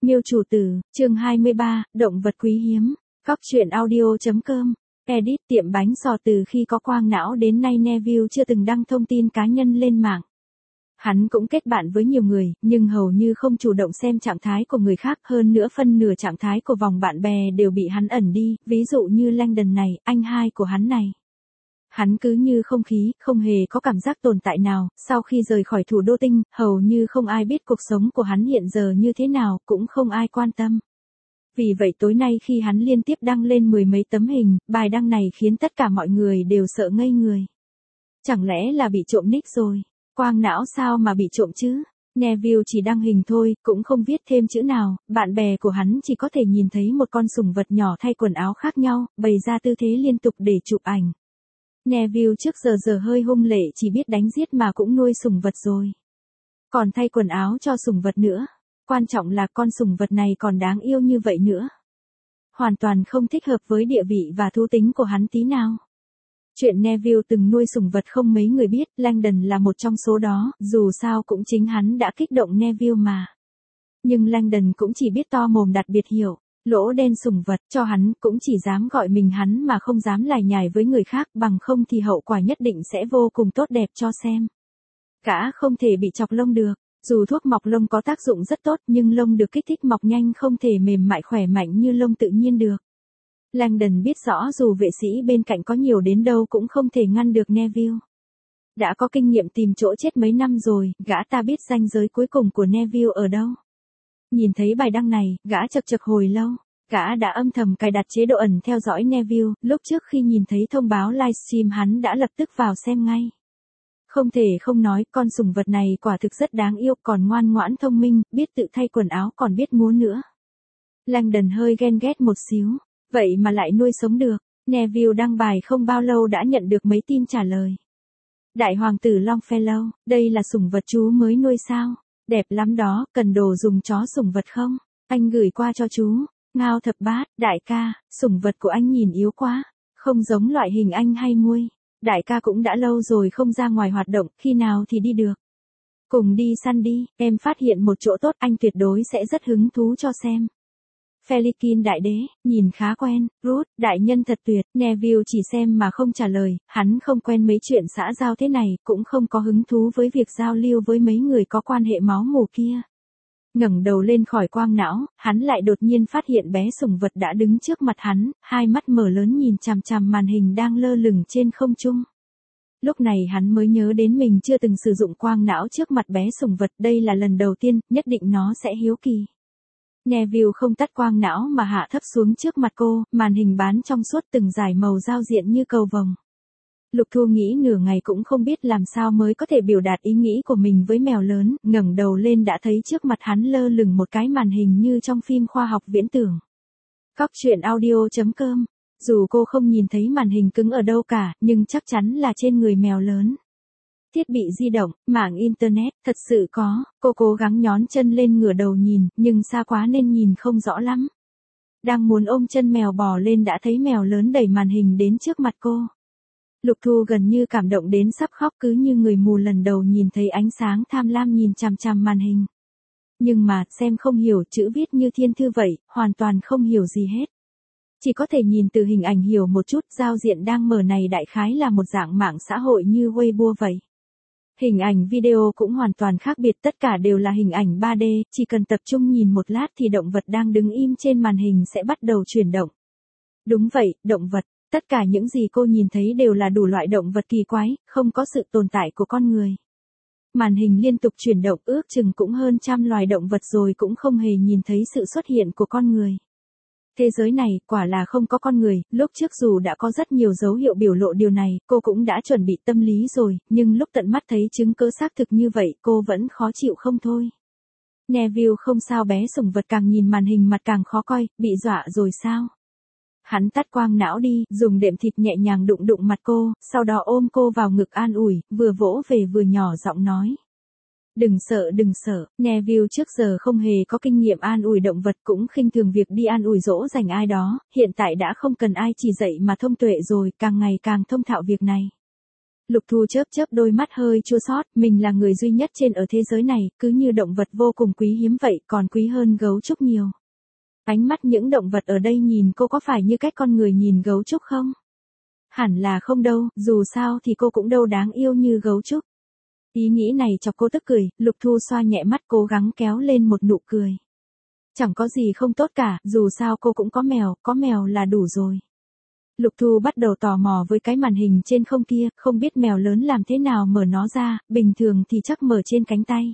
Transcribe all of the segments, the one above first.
Miêu chủ tử, chương 23, động vật quý hiếm. Góc truyện audio.com. Edit tiệm bánh sò. Từ khi có quang não đến nay Neville chưa từng đăng thông tin cá nhân lên mạng. Hắn cũng kết bạn với nhiều người, nhưng hầu như không chủ động xem trạng thái của người khác, hơn nữa phân nửa trạng thái của vòng bạn bè đều bị hắn ẩn đi, ví dụ như Langdon này, anh hai của hắn này. Hắn cứ như không khí, không hề có cảm giác tồn tại nào, sau khi rời khỏi thủ đô tinh, hầu như không ai biết cuộc sống của hắn hiện giờ như thế nào, cũng không ai quan tâm. Vì vậy tối nay khi hắn liên tiếp đăng lên mười mấy tấm hình, bài đăng này khiến tất cả mọi người đều sợ ngây người. Chẳng lẽ là bị trộm nick rồi? Quang não sao mà bị trộm chứ? Neville chỉ đăng hình thôi, cũng không viết thêm chữ nào, bạn bè của hắn chỉ có thể nhìn thấy một con sủng vật nhỏ thay quần áo khác nhau, bày ra tư thế liên tục để chụp ảnh. Neville trước giờ hơi hung lệ, chỉ biết đánh giết mà cũng nuôi sủng vật rồi. Còn thay quần áo cho sủng vật nữa. Quan trọng là con sủng vật này còn đáng yêu như vậy nữa. Hoàn toàn không thích hợp với địa vị và thú tính của hắn tí nào. Chuyện Neville từng nuôi sủng vật không mấy người biết, Langdon là một trong số đó, dù sao cũng chính hắn đã kích động Neville mà. Nhưng Langdon cũng chỉ biết to mồm đặt biệt hiệu, lỗ đen sủng vật, cho hắn cũng chỉ dám gọi mình hắn mà không dám lải nhải với người khác, bằng không thì hậu quả nhất định sẽ vô cùng tốt đẹp cho xem. Gã không thể bị chọc lông được. Dù thuốc mọc lông có tác dụng rất tốt nhưng lông được kích thích mọc nhanh không thể mềm mại khỏe mạnh như lông tự nhiên được. Langdon biết rõ dù vệ sĩ bên cạnh có nhiều đến đâu cũng không thể ngăn được Neville. Đã có kinh nghiệm tìm chỗ chết mấy năm rồi, gã ta biết ranh giới cuối cùng của Neville ở đâu. Nhìn thấy bài đăng này, gã chật hồi lâu. Gã đã âm thầm cài đặt chế độ ẩn theo dõi Neville, lúc trước khi nhìn thấy thông báo livestream hắn đã lập tức vào xem ngay. Không thể không nói, con sủng vật này quả thực rất đáng yêu, còn ngoan ngoãn thông minh, biết tự thay quần áo còn biết múa nữa. Langdon hơi ghen ghét một xíu, vậy mà lại nuôi sống được. Neville đăng bài không bao lâu đã nhận được mấy tin trả lời. Đại hoàng tử Longfellow, đây là sủng vật chú mới nuôi sao? Đẹp lắm đó, cần đồ dùng chó sủng vật không? Anh gửi qua cho chú. Ngao thập bát, đại ca, sủng vật của anh nhìn yếu quá, không giống loại hình anh hay nuôi. Đại ca cũng đã lâu rồi không ra ngoài hoạt động, khi nào thì đi được. Cùng đi săn đi, em phát hiện một chỗ tốt anh tuyệt đối sẽ rất hứng thú cho xem. Felikin đại đế, nhìn khá quen, Ruth, đại nhân thật tuyệt, Neville chỉ xem mà không trả lời, hắn không quen mấy chuyện xã giao thế này, cũng không có hứng thú với việc giao lưu với mấy người có quan hệ máu mủ kia. Ngẩng đầu lên khỏi quang não, hắn lại đột nhiên phát hiện bé sủng vật đã đứng trước mặt hắn, hai mắt mở lớn nhìn chằm chằm màn hình đang lơ lửng trên không trung. Lúc này hắn mới nhớ đến mình chưa từng sử dụng quang não trước mặt bé sủng vật, đây là lần đầu tiên, nhất định nó sẽ hiếu kỳ. Neville không tắt quang não mà hạ thấp xuống trước mặt cô, màn hình bán trong suốt từng dải màu giao diện như cầu vồng. Lục Thu nghĩ nửa ngày cũng không biết làm sao mới có thể biểu đạt ý nghĩ của mình với mèo lớn, ngẩng đầu lên đã thấy trước mặt hắn lơ lửng một cái màn hình như trong phim khoa học viễn tưởng. Góc truyện audio.com. Dù cô không nhìn thấy màn hình cứng ở đâu cả, nhưng chắc chắn là trên người mèo lớn. Thiết bị di động, mạng internet, thật sự có, cô cố gắng nhón chân lên ngửa đầu nhìn, nhưng xa quá nên nhìn không rõ lắm. Đang muốn ôm chân mèo bò lên đã thấy mèo lớn đẩy màn hình đến trước mặt cô. Lục Thu gần như cảm động đến sắp khóc, cứ như người mù lần đầu nhìn thấy ánh sáng tham lam nhìn chằm chằm màn hình. Nhưng mà, xem không hiểu, chữ viết như thiên thư vậy, hoàn toàn không hiểu gì hết. Chỉ có thể nhìn từ hình ảnh hiểu một chút, giao diện đang mở này đại khái là một dạng mạng xã hội như Weibo vậy. Hình ảnh video cũng hoàn toàn khác biệt, tất cả đều là hình ảnh 3D, chỉ cần tập trung nhìn một lát thì động vật đang đứng im trên màn hình sẽ bắt đầu chuyển động. Đúng vậy, động vật. Tất cả những gì cô nhìn thấy đều là đủ loại động vật kỳ quái, không có sự tồn tại của con người. Màn hình liên tục chuyển động, ước chừng cũng hơn 100 loài động vật rồi cũng không hề nhìn thấy sự xuất hiện của con người. Thế giới này, quả là không có con người, lúc trước dù đã có rất nhiều dấu hiệu biểu lộ điều này, cô cũng đã chuẩn bị tâm lý rồi, nhưng lúc tận mắt thấy chứng cứ xác thực như vậy, cô vẫn khó chịu không thôi. Neville không sao, bé sủng vật càng nhìn màn hình mặt càng khó coi, bị dọa rồi sao? Hắn tắt quang não đi, dùng đệm thịt nhẹ nhàng đụng đụng mặt cô, sau đó ôm cô vào ngực an ủi, vừa vỗ về vừa nhỏ giọng nói. Đừng sợ, Neville trước giờ không hề có kinh nghiệm an ủi động vật, cũng khinh thường việc đi an ủi dỗ dành ai đó, hiện tại đã không cần ai chỉ dạy mà thông tuệ rồi, càng ngày càng thông thạo việc này. Lục Thu chớp chớp đôi mắt hơi chua xót, mình là người duy nhất trên ở thế giới này, cứ như động vật vô cùng quý hiếm vậy, còn quý hơn gấu trúc nhiều. Ánh mắt những động vật ở đây nhìn cô có phải như cách con người nhìn gấu trúc không? Hẳn là không đâu, dù sao thì cô cũng đâu đáng yêu như gấu trúc. Ý nghĩ này chọc cô tức cười, Lục Thu xoa nhẹ mắt cố gắng kéo lên một nụ cười. Chẳng có gì không tốt cả, dù sao cô cũng có mèo là đủ rồi. Lục Thu bắt đầu tò mò với cái màn hình trên không kia, không biết mèo lớn làm thế nào mở nó ra, bình thường thì chắc mở trên cánh tay.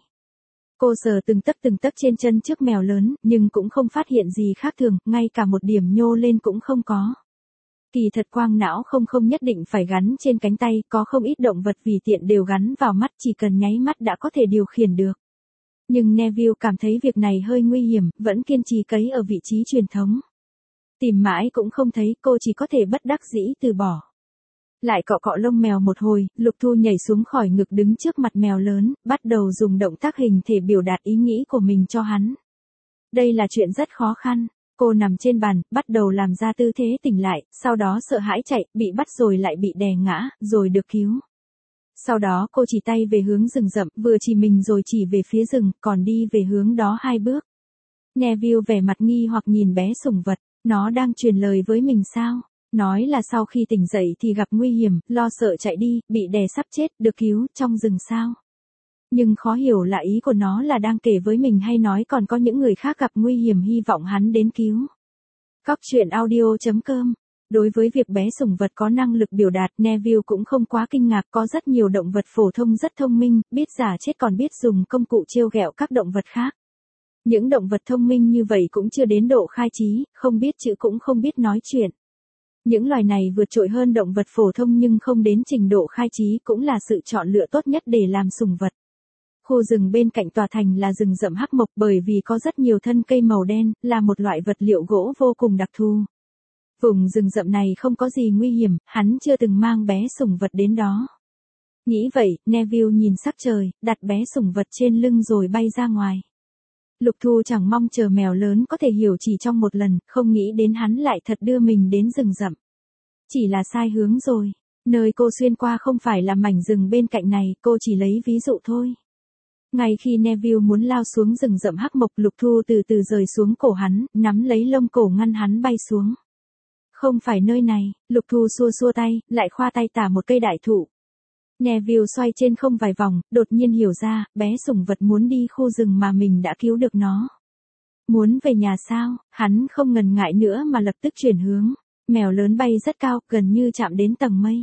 Cô sờ từng tấc trên chân trước mèo lớn, nhưng cũng không phát hiện gì khác thường, ngay cả một điểm nhô lên cũng không có. Kỳ thật quang não không nhất định phải gắn trên cánh tay, có không ít động vật vì tiện đều gắn vào mắt, chỉ cần nháy mắt đã có thể điều khiển được. Nhưng Neville cảm thấy việc này hơi nguy hiểm, vẫn kiên trì cấy ở vị trí truyền thống. Tìm mãi cũng không thấy, cô chỉ có thể bất đắc dĩ từ bỏ. Lại cọ cọ lông mèo một hồi, Lục Thu nhảy xuống khỏi ngực đứng trước mặt mèo lớn, bắt đầu dùng động tác hình thể biểu đạt ý nghĩ của mình cho hắn. Đây là chuyện rất khó khăn. Cô nằm trên bàn, bắt đầu làm ra tư thế tỉnh lại, sau đó sợ hãi chạy, bị bắt rồi lại bị đè ngã, rồi được cứu. Sau đó cô chỉ tay về hướng rừng rậm, vừa chỉ mình rồi chỉ về phía rừng, còn đi về hướng đó 2 bước. Neville vẻ mặt nghi hoặc nhìn bé sủng vật, nó đang truyền lời với mình sao? Nói là sau khi tỉnh dậy thì gặp nguy hiểm, lo sợ chạy đi, bị đè sắp chết, được cứu, trong rừng sao? Nhưng khó hiểu là ý của nó là đang kể với mình hay nói còn có những người khác gặp nguy hiểm hy vọng hắn đến cứu. Cóc truyện audio.com. Đối với việc bé sủng vật có năng lực biểu đạt, Neville cũng không quá kinh ngạc, có rất nhiều động vật phổ thông rất thông minh, biết giả chết còn biết dùng công cụ trêu ghẹo các động vật khác. Những động vật thông minh như vậy cũng chưa đến độ khai trí, không biết chữ cũng không biết nói chuyện. Những loài này vượt trội hơn động vật phổ thông nhưng không đến trình độ khai trí cũng là sự chọn lựa tốt nhất để làm sủng vật. Khu rừng bên cạnh tòa thành là rừng rậm hắc mộc bởi vì có rất nhiều thân cây màu đen, là một loại vật liệu gỗ vô cùng đặc thù. Vùng rừng rậm này không có gì nguy hiểm, hắn chưa từng mang bé sủng vật đến đó. Nghĩ vậy, Neville nhìn sắc trời, đặt bé sủng vật trên lưng rồi bay ra ngoài. Lục Thu chẳng mong chờ mèo lớn có thể hiểu chỉ trong một lần, không nghĩ đến hắn lại thật đưa mình đến rừng rậm. Chỉ là sai hướng rồi, nơi cô xuyên qua không phải là mảnh rừng bên cạnh này, cô chỉ lấy ví dụ thôi. Ngay khi Neville muốn lao xuống rừng rậm hắc mộc, Lục Thu từ từ rời xuống cổ hắn, nắm lấy lông cổ ngăn hắn bay xuống. Không phải nơi này, Lục Thu xua xua tay, lại khoa tay tả một cây đại thụ. Neville xoay trên không vài vòng, đột nhiên hiểu ra, bé sủng vật muốn đi khu rừng mà mình đã cứu được nó. Muốn về nhà sao, hắn không ngần ngại nữa mà lập tức chuyển hướng. Mèo lớn bay rất cao, gần như chạm đến tầng mây.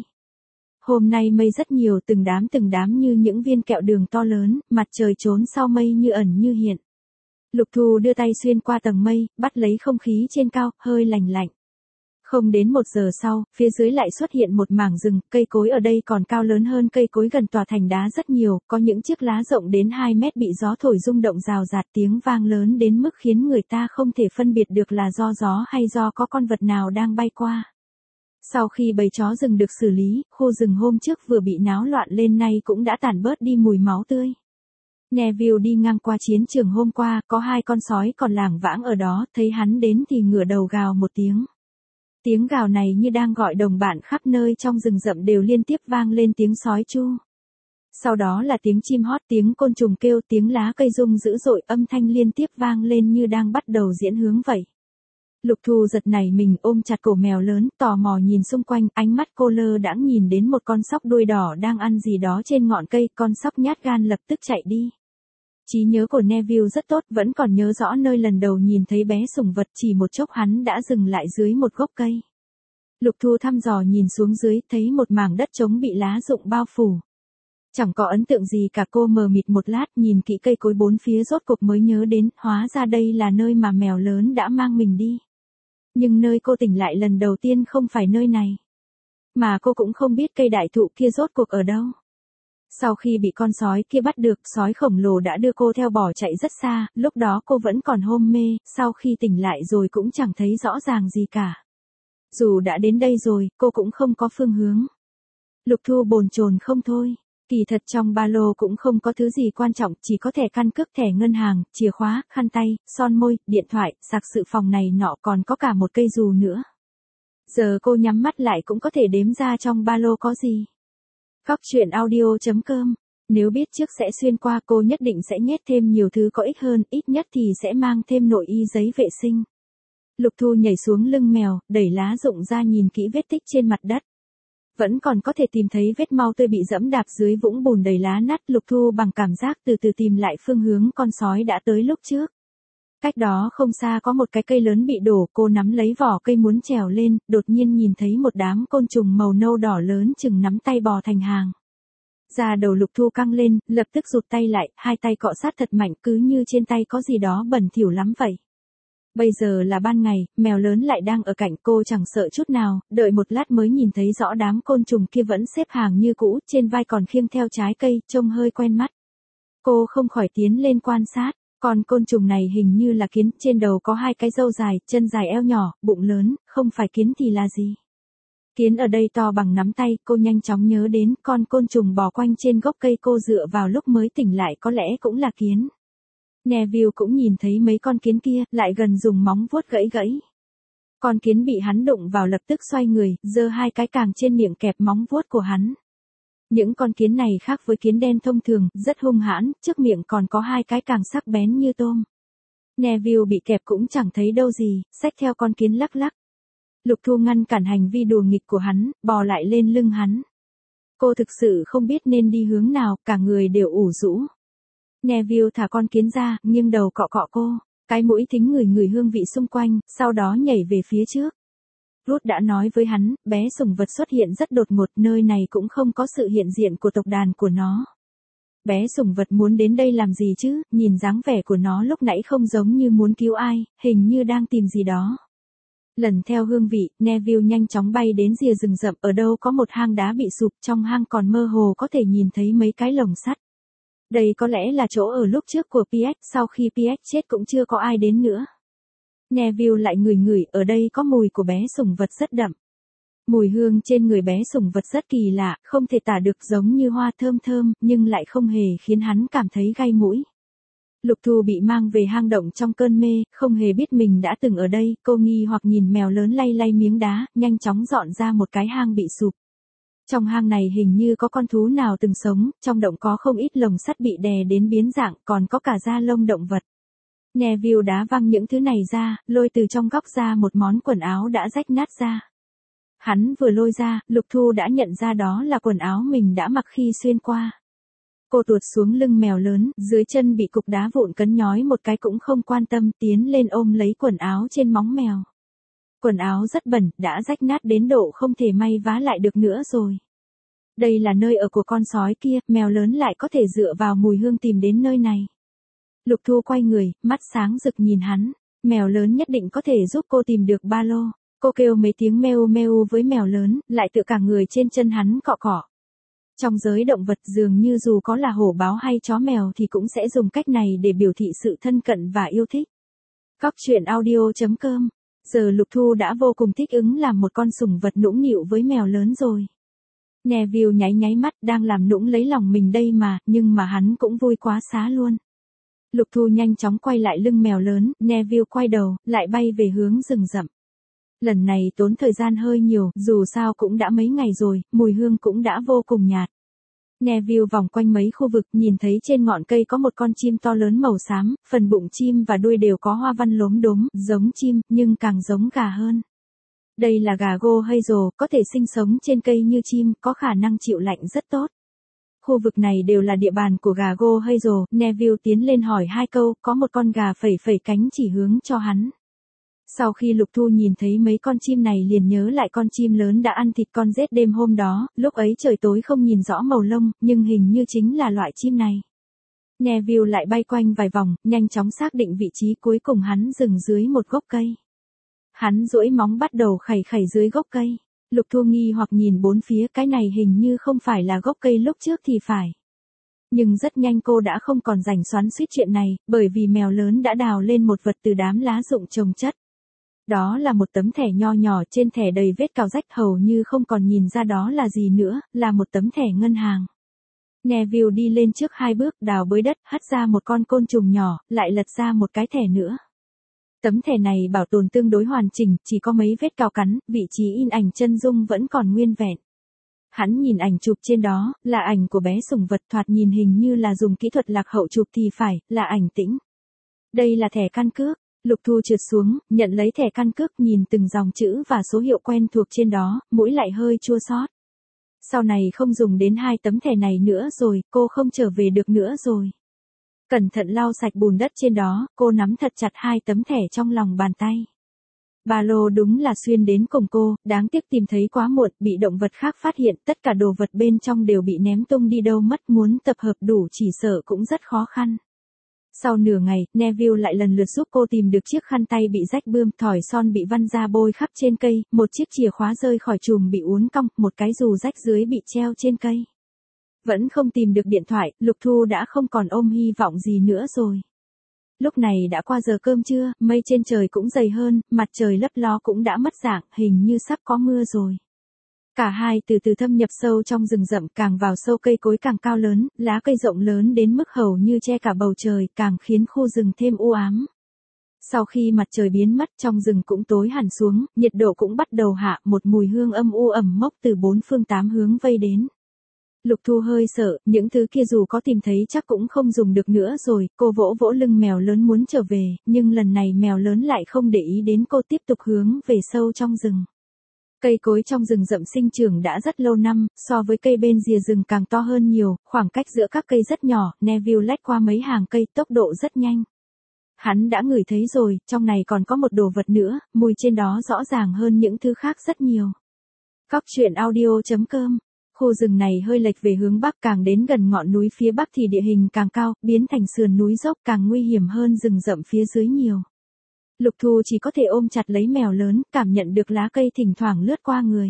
Hôm nay mây rất nhiều, từng đám như những viên kẹo đường to lớn, mặt trời trốn sau mây như ẩn như hiện. Lục Thu đưa tay xuyên qua tầng mây, bắt lấy không khí trên cao, hơi lành lạnh. Không đến 1 giờ sau, phía dưới lại xuất hiện một mảng rừng, cây cối ở đây còn cao lớn hơn cây cối gần tòa thành đá rất nhiều, có những chiếc lá rộng đến 2 mét bị gió thổi rung động rào rạt, tiếng vang lớn đến mức khiến người ta không thể phân biệt được là do gió hay do có con vật nào đang bay qua. Sau khi bầy chó rừng được xử lý, khu rừng hôm trước vừa bị náo loạn lên nay cũng đã tản bớt đi mùi máu tươi. Neville đi ngang qua chiến trường hôm qua, có 2 con sói còn lảng vãng ở đó, thấy hắn đến thì ngửa đầu gào một tiếng. Tiếng gào này như đang gọi đồng bạn khắp nơi trong rừng rậm đều liên tiếp vang lên tiếng sói chu. Sau đó là tiếng chim hót, tiếng côn trùng kêu, tiếng lá cây rung dữ dội, âm thanh liên tiếp vang lên như đang bắt đầu diễn hướng vậy. Lục Thu giật nảy mình ôm chặt cổ mèo lớn, tò mò nhìn xung quanh, ánh mắt cô lơ đãng nhìn đến một con sóc đuôi đỏ đang ăn gì đó trên ngọn cây, con sóc nhát gan lập tức chạy đi. Trí nhớ của Neville rất tốt, vẫn còn nhớ rõ nơi lần đầu nhìn thấy bé sủng vật, chỉ một chốc hắn đã dừng lại dưới một gốc cây. Lục Thu thăm dò nhìn xuống dưới, thấy một mảng đất trống bị lá rụng bao phủ. Chẳng có ấn tượng gì cả, cô mờ mịt một lát nhìn kỹ cây cối bốn phía rốt cuộc mới nhớ đến, hóa ra đây là nơi mà mèo lớn đã mang mình đi. Nhưng nơi cô tỉnh lại lần đầu tiên không phải nơi này. Mà cô cũng không biết cây đại thụ kia rốt cuộc ở đâu. Sau khi bị con sói kia bắt được, sói khổng lồ đã đưa cô theo bỏ chạy rất xa, lúc đó cô vẫn còn hôn mê, sau khi tỉnh lại rồi cũng chẳng thấy rõ ràng gì cả. Dù đã đến đây rồi, cô cũng không có phương hướng. Lục Thu bồn chồn không thôi. Kỳ thật trong ba lô cũng không có thứ gì quan trọng, chỉ có thẻ căn cước, thẻ ngân hàng, chìa khóa, khăn tay, son môi, điện thoại, sạc dự phòng này nọ, còn có cả một cây dù nữa. Giờ cô nhắm mắt lại cũng có thể đếm ra trong ba lô có gì. Cóc truyện audio.com. Nếu biết trước sẽ xuyên qua cô nhất định sẽ nhét thêm nhiều thứ có ích hơn, ít nhất thì sẽ mang thêm nội y giấy vệ sinh. Lục Thu nhảy xuống lưng mèo, đẩy lá rụng ra nhìn kỹ vết tích trên mặt đất. Vẫn còn có thể tìm thấy vết mau tươi bị dẫm đạp dưới vũng bùn đầy lá nát. Lục Thu bằng cảm giác từ từ tìm lại phương hướng con sói đã tới lúc trước. Cách đó không xa có một cái cây lớn bị đổ, cô nắm lấy vỏ cây muốn trèo lên, đột nhiên nhìn thấy một đám côn trùng màu nâu đỏ lớn chừng nắm tay bò thành hàng. Da đầu Lục Thu căng lên, lập tức rụt tay lại, hai tay cọ sát thật mạnh cứ như trên tay có gì đó bẩn thỉu lắm vậy. Bây giờ là ban ngày, mèo lớn lại đang ở cạnh cô chẳng sợ chút nào, đợi một lát mới nhìn thấy rõ đám côn trùng kia vẫn xếp hàng như cũ, trên vai còn khiêng theo trái cây, trông hơi quen mắt. Cô không khỏi tiến lên quan sát, con côn trùng này hình như là kiến, trên đầu có hai cái râu dài, chân dài eo nhỏ, bụng lớn, không phải kiến thì là gì? Kiến ở đây to bằng nắm tay, cô nhanh chóng nhớ đến con côn trùng bò quanh trên gốc cây cô dựa vào lúc mới tỉnh lại có lẽ cũng là kiến. Neville cũng nhìn thấy mấy con kiến kia, lại gần dùng móng vuốt gãy gãy. Con kiến bị hắn đụng vào lập tức xoay người, giơ hai cái càng trên miệng kẹp móng vuốt của hắn. Những con kiến này khác với kiến đen thông thường, rất hung hãn, trước miệng còn có hai cái càng sắc bén như tôm. Neville bị kẹp cũng chẳng thấy đâu gì, xách theo con kiến lắc lắc. Lục Thu ngăn cản hành vi đùa nghịch của hắn, bò lại lên lưng hắn. Cô thực sự không biết nên đi hướng nào, cả người đều ủ rũ. Neville thả con kiến ra, nghiêng đầu cọ cọ cô, cái mũi thính ngửi hương vị xung quanh, sau đó nhảy về phía trước. Ruth đã nói với hắn, bé sủng vật xuất hiện rất đột ngột, nơi này cũng không có sự hiện diện của tộc đàn của nó. Bé sủng vật muốn đến đây làm gì chứ, nhìn dáng vẻ của nó lúc nãy không giống như muốn cứu ai, hình như đang tìm gì đó. Lần theo hương vị, Neville nhanh chóng bay đến rìa rừng rậm, ở đâu có một hang đá bị sụp, trong hang còn mơ hồ có thể nhìn thấy mấy cái lồng sắt. Đây có lẽ là chỗ ở lúc trước của PX, sau khi PX chết cũng chưa có ai đến nữa. Neville lại ngửi, ở đây có mùi của bé sủng vật rất đậm. Mùi hương trên người bé sủng vật rất kỳ lạ, không thể tả được, giống như hoa thơm thơm, nhưng lại không hề khiến hắn cảm thấy gai mũi. Lục Thu bị mang về hang động trong cơn mê, không hề biết mình đã từng ở đây, cô nghi hoặc nhìn mèo lớn lay lay miếng đá, nhanh chóng dọn ra một cái hang bị sụp. Trong hang này hình như có con thú nào từng sống, trong động có không ít lồng sắt bị đè đến biến dạng, còn có cả da lông động vật. Neville đá văng những thứ này ra, lôi từ trong góc ra một món quần áo đã rách nát ra. Hắn vừa lôi ra, Lục Thu đã nhận ra đó là quần áo mình đã mặc khi xuyên qua. Cô tuột xuống lưng mèo lớn, dưới chân bị cục đá vụn cấn nhói một cái cũng không quan tâm, tiến lên ôm lấy quần áo trên móng mèo. Quần áo rất bẩn, đã rách nát đến độ không thể may vá lại được nữa rồi. Đây là nơi ở của con sói kia, mèo lớn lại có thể dựa vào mùi hương tìm đến nơi này. Lục Thu quay người, mắt sáng rực nhìn hắn, mèo lớn nhất định có thể giúp cô tìm được ba lô. Cô kêu mấy tiếng meo meo với mèo lớn, lại tựa cả người trên chân hắn cọ cọ. Trong giới động vật dường như dù có là hổ báo hay chó mèo thì cũng sẽ dùng cách này để biểu thị sự thân cận và yêu thích. Cóc truyện audio.com. Giờ Lục Thu đã vô cùng thích ứng làm một con sủng vật nũng nịu với mèo lớn rồi. Neville nháy mắt, đang làm nũng lấy lòng mình đây mà, nhưng mà hắn cũng vui quá xá luôn. Lục Thu nhanh chóng quay lại lưng mèo lớn, Neville quay đầu, lại bay về hướng rừng rậm. Lần này tốn thời gian hơi nhiều, dù sao cũng đã mấy ngày rồi, mùi hương cũng đã vô cùng nhạt. Neville vòng quanh mấy khu vực, nhìn thấy trên ngọn cây có một con chim to lớn màu xám, phần bụng chim và đuôi đều có hoa văn lốm đốm, giống chim, nhưng càng giống gà hơn. Đây là gà Go Hazel, có thể sinh sống trên cây như chim, có khả năng chịu lạnh rất tốt. Khu vực này đều là địa bàn của gà Go Hazel, Neville tiến lên hỏi hai câu, có một con gà phẩy cánh chỉ hướng cho hắn. Sau khi Lục Thu nhìn thấy mấy con chim này liền nhớ lại con chim lớn đã ăn thịt con rết đêm hôm đó, lúc ấy trời tối không nhìn rõ màu lông, nhưng hình như chính là loại chim này. Neville lại bay quanh vài vòng, nhanh chóng xác định vị trí, cuối cùng hắn dừng dưới một gốc cây. Hắn duỗi móng bắt đầu khẩy dưới gốc cây. Lục Thu nghi hoặc nhìn bốn phía, cái này hình như không phải là gốc cây lúc trước thì phải. Nhưng rất nhanh cô đã không còn rảnh xoắn xuýt chuyện này, bởi vì mèo lớn đã đào lên một vật từ đám lá rụng chồng chất. Đó là một tấm thẻ nho nhỏ, trên thẻ đầy vết cào rách, hầu như không còn nhìn ra đó là gì nữa, là một tấm thẻ ngân hàng. Neville đi lên trước hai bước, đào bới đất, hất ra một con côn trùng nhỏ, lại lật ra một cái thẻ nữa. Tấm thẻ này bảo tồn tương đối hoàn chỉnh, chỉ có mấy vết cào cắn, vị trí in ảnh chân dung vẫn còn nguyên vẹn. Hắn nhìn ảnh chụp trên đó, là ảnh của bé sủng vật, thoạt nhìn hình như là dùng kỹ thuật lạc hậu chụp thì phải, là ảnh Tĩnh. Đây là thẻ căn cước. Lục Thu trượt xuống, nhận lấy thẻ căn cước, nhìn từng dòng chữ và số hiệu quen thuộc trên đó, mũi lại hơi chua xót. Sau này không dùng đến 2 tấm thẻ này nữa rồi, cô không trở về được nữa rồi. Cẩn thận lau sạch bùn đất trên đó, cô nắm thật chặt 2 tấm thẻ trong lòng bàn tay. Ba lô đúng là xuyên đến cùng cô, đáng tiếc tìm thấy quá muộn, bị động vật khác phát hiện, tất cả đồ vật bên trong đều bị ném tung đi đâu mất, muốn tập hợp đủ chỉ sợ cũng rất khó khăn. Sau nửa ngày, Neville lại lần lượt giúp cô tìm được chiếc khăn tay bị rách bươm, thỏi son bị văn ra bôi khắp trên cây, một chiếc chìa khóa rơi khỏi chùm bị uốn cong, một cái dù rách dưới bị treo trên cây. Vẫn không tìm được điện thoại, Lục Thu đã không còn ôm hy vọng gì nữa rồi. Lúc này đã qua giờ cơm trưa, mây trên trời cũng dày hơn, mặt trời lấp ló cũng đã mất dạng, hình như sắp có mưa rồi. Cả hai từ từ thâm nhập sâu trong rừng rậm, càng vào sâu cây cối càng cao lớn, lá cây rộng lớn đến mức hầu như che cả bầu trời, càng khiến khu rừng thêm u ám. Sau khi mặt trời biến mất, trong rừng cũng tối hẳn xuống, nhiệt độ cũng bắt đầu hạ, một mùi hương âm u ẩm mốc từ 4 phương 8 hướng vây đến. Lục Thu hơi sợ, những thứ kia dù có tìm thấy chắc cũng không dùng được nữa rồi, cô vỗ vỗ lưng mèo lớn muốn trở về, nhưng lần này mèo lớn lại không để ý đến cô, tiếp tục hướng về sâu trong rừng. Cây cối trong rừng rậm sinh trưởng đã rất lâu năm, so với cây bên rìa rừng càng to hơn nhiều, khoảng cách giữa các cây rất nhỏ, Neville lách qua mấy hàng cây, tốc độ rất nhanh. Hắn đã ngửi thấy rồi, trong này còn có một đồ vật nữa, mùi trên đó rõ ràng hơn những thứ khác rất nhiều. Cóc truyện audio.com. Khu rừng này hơi lệch về hướng bắc, càng đến gần ngọn núi phía bắc thì địa hình càng cao, biến thành sườn núi dốc, càng nguy hiểm hơn rừng rậm phía dưới nhiều. Lục Thu chỉ có thể ôm chặt lấy mèo lớn, cảm nhận được lá cây thỉnh thoảng lướt qua người.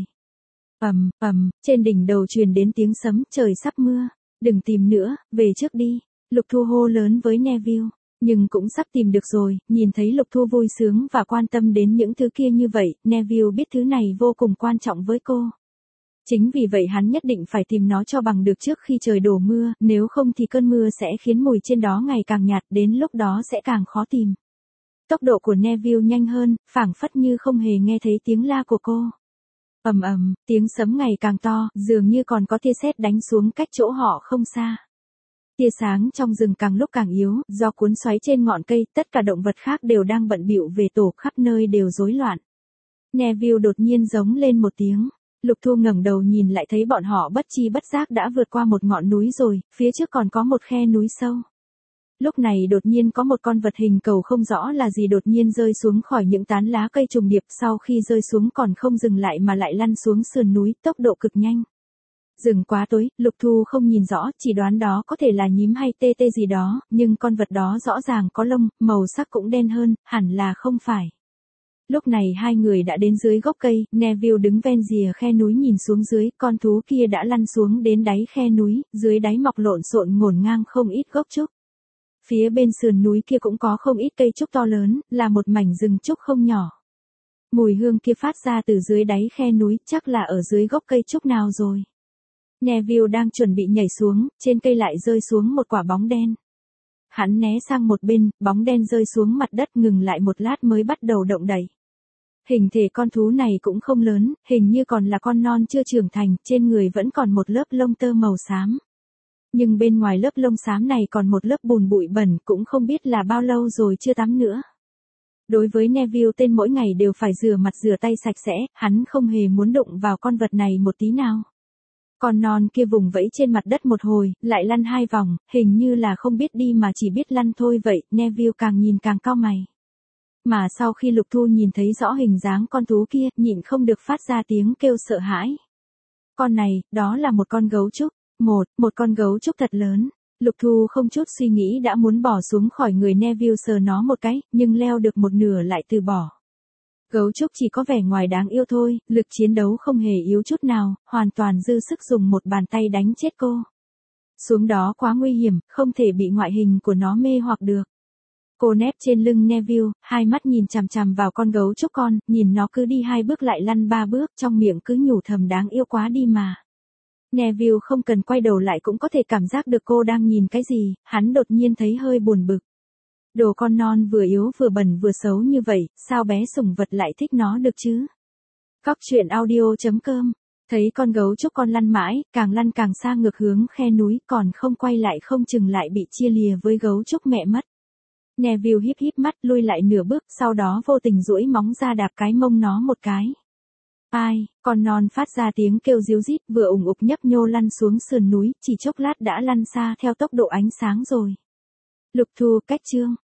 Trên đỉnh đầu truyền đến tiếng sấm, trời sắp mưa. Đừng tìm nữa, về trước đi. Lục Thu hô lớn với Neville. Nhưng cũng sắp tìm được rồi, nhìn thấy Lục Thu vui sướng và quan tâm đến những thứ kia như vậy, Neville biết thứ này vô cùng quan trọng với cô. Chính vì vậy hắn nhất định phải tìm nó cho bằng được trước khi trời đổ mưa, nếu không thì cơn mưa sẽ khiến mùi trên đó ngày càng nhạt, đến lúc đó sẽ càng khó tìm. Tốc độ của Neville nhanh hơn, phảng phất như không hề nghe thấy tiếng la của cô. Tiếng sấm ngày càng to, dường như còn có tia sét đánh xuống cách chỗ họ không xa. Tia sáng trong rừng càng lúc càng yếu, do cuốn xoáy trên ngọn cây, tất cả động vật khác đều đang bận bịu về tổ, khắp nơi đều rối loạn. Neville đột nhiên giống lên một tiếng. Lục Thu ngẩng đầu nhìn lại thấy bọn họ bất chi bất giác đã vượt qua một ngọn núi rồi, phía trước còn có một khe núi sâu. Lúc này đột nhiên có một con vật hình cầu không rõ là gì đột nhiên rơi xuống khỏi những tán lá cây trùng điệp, sau khi rơi xuống còn không dừng lại mà lại lăn xuống sườn núi, tốc độ cực nhanh. Rừng quá tối, Lục Thu không nhìn rõ, chỉ đoán đó có thể là nhím hay tê tê gì đó, nhưng con vật đó rõ ràng có lông, màu sắc cũng đen hơn, hẳn là không phải. Lúc này hai người đã đến dưới gốc cây, Neville đứng ven rìa khe núi nhìn xuống dưới, con thú kia đã lăn xuống đến đáy khe núi, dưới đáy mọc lộn xộn ngổn ngang không ít gốc trúc. Phía bên sườn núi kia cũng có không ít cây trúc to lớn, là một mảnh rừng trúc không nhỏ. Mùi hương kia phát ra từ dưới đáy khe núi, chắc là ở dưới gốc cây trúc nào rồi. Neville đang chuẩn bị nhảy xuống, trên cây lại rơi xuống một quả bóng đen. Hắn né sang một bên, bóng đen rơi xuống mặt đất, ngừng lại một lát mới bắt đầu động đậy. Hình thể con thú này cũng không lớn, hình như còn là con non chưa trưởng thành, trên người vẫn còn một lớp lông tơ màu xám. Nhưng bên ngoài lớp lông xám này còn một lớp bùn bụi bẩn, cũng không biết là bao lâu rồi chưa tắm nữa. Đối với Neville, tên mỗi ngày đều phải rửa mặt rửa tay sạch sẽ, hắn không hề muốn đụng vào con vật này một tí nào. Con non kia vùng vẫy trên mặt đất một hồi, lại lăn 2 vòng, hình như là không biết đi mà chỉ biết lăn thôi vậy, Neville càng nhìn càng cau mày. Mà sau khi Lục Thu nhìn thấy rõ hình dáng con thú kia, nhịn không được phát ra tiếng kêu sợ hãi. Con này, đó là một con gấu trúc. Một con gấu trúc thật lớn. Lục Thu không chút suy nghĩ đã muốn bỏ xuống khỏi người Neville sờ nó một cái, nhưng leo được một nửa lại từ bỏ. Gấu trúc chỉ có vẻ ngoài đáng yêu thôi, lực chiến đấu không hề yếu chút nào, hoàn toàn dư sức dùng một bàn tay đánh chết cô. Xuống đó quá nguy hiểm, không thể bị ngoại hình của nó mê hoặc được. Cô nép trên lưng Neville, hai mắt nhìn chằm chằm vào con gấu trúc con, nhìn nó cứ đi 2 bước lại lăn 3 bước, trong miệng cứ nhủ thầm đáng yêu quá đi mà. Neville không cần quay đầu lại cũng có thể cảm giác được cô đang nhìn cái gì, hắn đột nhiên thấy hơi buồn bực. Đồ con non vừa yếu vừa bẩn vừa xấu như vậy, sao bé sủng vật lại thích nó được chứ? Cóc truyện audio.com Thấy con gấu trúc con lăn mãi, càng lăn càng xa ngược hướng khe núi, còn không quay lại không chừng lại bị chia lìa với gấu trúc mẹ mất. Neville híp híp mắt lui lại nửa bước, sau đó vô tình duỗi móng ra đạp cái mông nó một cái. Ai, con non phát ra tiếng kêu ríu rít, vừa ủng ục nhấp nhô lăn xuống sườn núi, chỉ chốc lát đã lăn xa theo tốc độ ánh sáng rồi. Lục Thu, cách chương.